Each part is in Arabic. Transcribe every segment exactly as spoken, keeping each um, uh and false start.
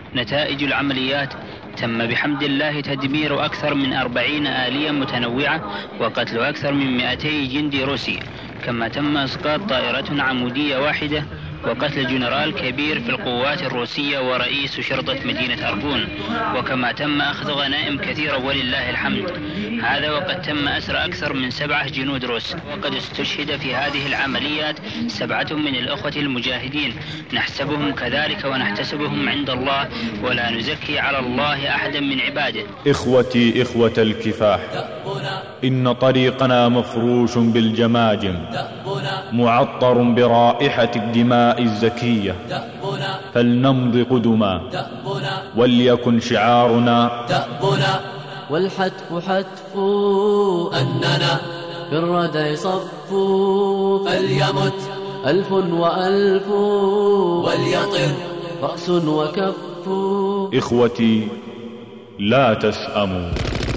نتائج العمليات: تم بحمد الله تدمير أكثر من أربعين آلية متنوعة وقتل أكثر من مئتي جندي روسي، كما تم إسقاط طائرة عمودية واحدة وقتل جنرال كبير في القوات الروسية ورئيس شرطة مدينة أربون، وكما تم أخذ غنائم كثيرة ولله الحمد. هذا وقد تم أسر أكثر من سبعة جنود روس، وقد استشهد في هذه العمليات سبعة من الأخوة المجاهدين، نحسبهم كذلك ونحتسبهم عند الله، ولا نزكي على الله أحدا من عباده. إخوتي إخوة الكفاح، إن طريقنا مفروش بالجماجم، معطر برائحة الدماء الزكية، فلنمض قدما وليكن شعارنا دأبنا. والحتف حتف أننا في الردع صف، فليمت ألف وألف وليطر رأس وكف. إخوتي لا تسأموا.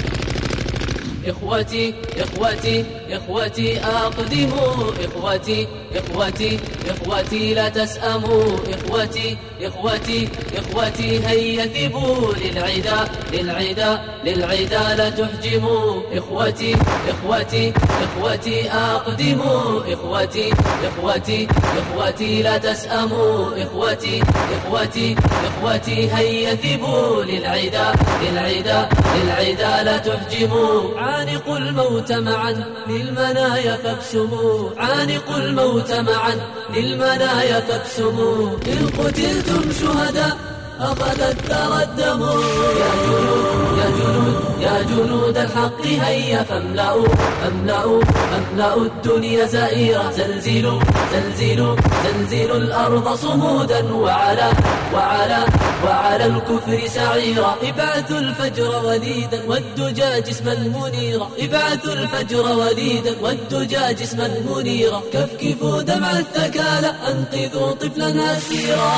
إخوتي إخوتي إخوتي أقدموا، إخوتي إخوتي إخوتي لا تسأموا، إخوتي إخوتي إخوتي هيا ثبوا للعدا للعدا للعدا لا تحجموا. إخوتي إخوتي إخوتي أقدموا، إخوتي إخوتي إخوتي لا تسأموا، إخوتي إخوتي إخوتي هيا ثبوا للعدا للعدا للعدا لا تحجموا. عانقوا الموت معا للمنايا فابسموا، عانقوا الموت معا للمنايا فابسموا. إن قتلتم شهداء أخذ الثرى الدم. يا جنود يا جنود يا جنود الحق هيا فاملأوا فاملأوا فاملأوا الدنيا زائرة. زلزلوا زلزلوا زلزلوا الأرض صمودا وعلى وعلى وعلى الكفر سعيرا. ابعثوا الفجر وليدا والدجى جسما منيرا، ابعثوا الفجر وليدا والدجى جسما منيرا. كفكفوا دمع الثكالى أنقذوا طفلا أسيرا.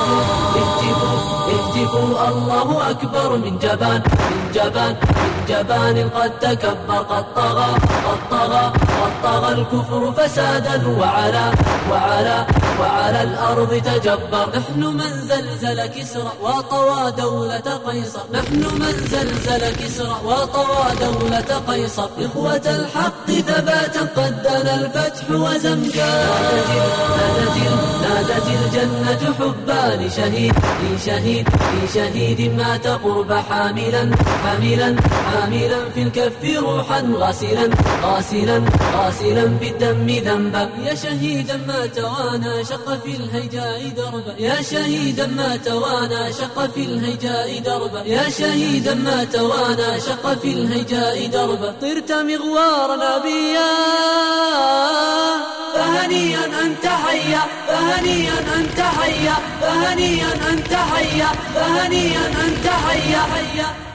اهتفوا اهتفوا الله أكبر من جبان من جبان من جبان قد تكبر، قد طغى قد طغى قد طغى الكفر فسادا وعلى وعلى وعلى الأرض تجبر. نحن من زلزل كسرى وطوى دولة قيصر، نحن من زلزل كسرى وطوى دولة قيصر. إخوة الحق ثباتا قد دنا الفتح وزمجا. نادت نادت الجنة حبا لشهيد لشهيد لشهيد مات قرب حاملا حاملا حاملا في الكف روحا غاسلا غاسلا غاسلا بالدم ذنبا. يا شهيدا ما توانى شق في الهيجاء دربا، يا شهيدا ما توانى شق في الهيجاء دربا، يا شهيدا ما توانى شق في الهيجاء دربا. طرت مغوارا بيا فهنيا أنت حيا، فهنيا أنت حيا، فهنيا أنت حيا، فهنيا أنت حيا حيا.